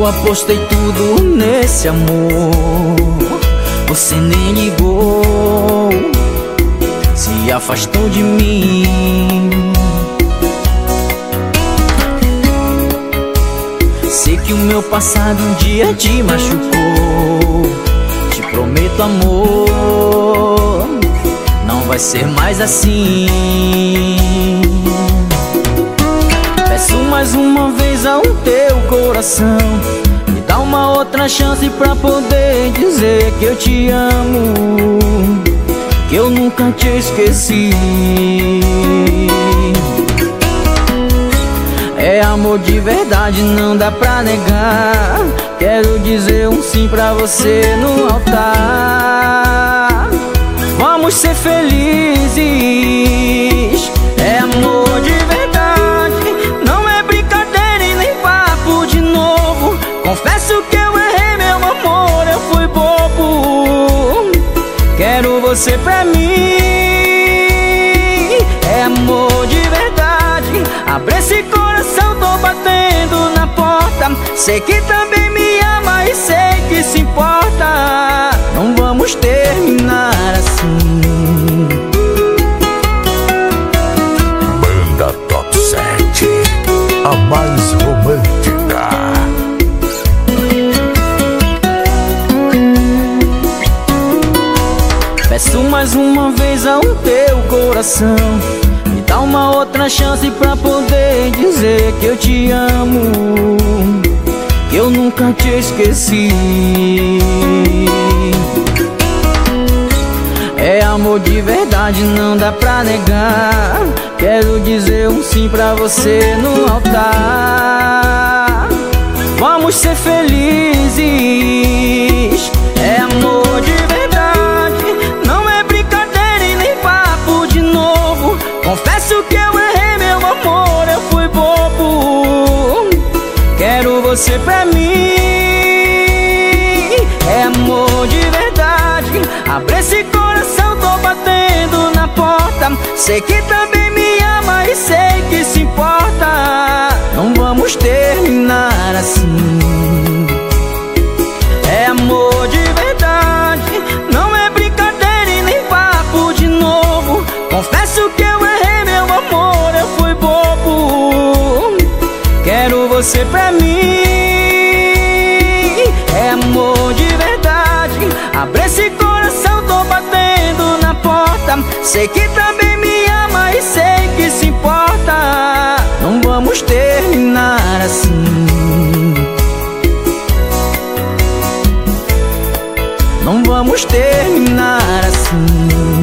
Eu apostei tudo nesse amor, você nem ligou, se afastou de mim. Sei que o meu passado um dia te machucou. Te prometo, amor, não vai ser mais assim. Peço mais uma vez ao teu coração, me dá uma outra chance pra poder dizer que eu te amo, que eu nunca te esqueci. É amor de verdade, não dá pra negar. Quero dizer um sim pra você no altar. Vamos ser felizes. É amor de verdade, não é brincadeira e nem papo de novo. Confesso que eu errei, meu amor, eu fui bobo. Quero você pra mim. É amor de verdade, abre esse coração, tô batendo na porta. Sei que também me ama e sei que se importa. Não vamos terminar assim. Banda Top 7, a mais romântica. Peço mais uma vez ao teu coração, me dá uma outra chance pra poder dizer que eu te amo, que eu nunca te esqueci. É amor de verdade, não dá pra negar. Quero dizer um sim pra você no altar. Vamos ser felizes. É amor de verdade, não é brincadeira e nem papo de novo. Confesso que eu errei, meu amor, eu fui bobo. Quero você pra mim. É amor de verdade, abre esse coração, tô batendo na porta. Sei que também me ama e sei que se importa. Não vamos terminar assim. É amor de verdade, não é brincadeira e nem papo de novo. Confesso que eu errei, meu amor, eu fui bobo. Quero você pra mim. É amor de verdade, abre esse coração, tô batendo na porta. Sei que também me ama e sei que se importa. Não vamos terminar assim. Não vamos terminar assim.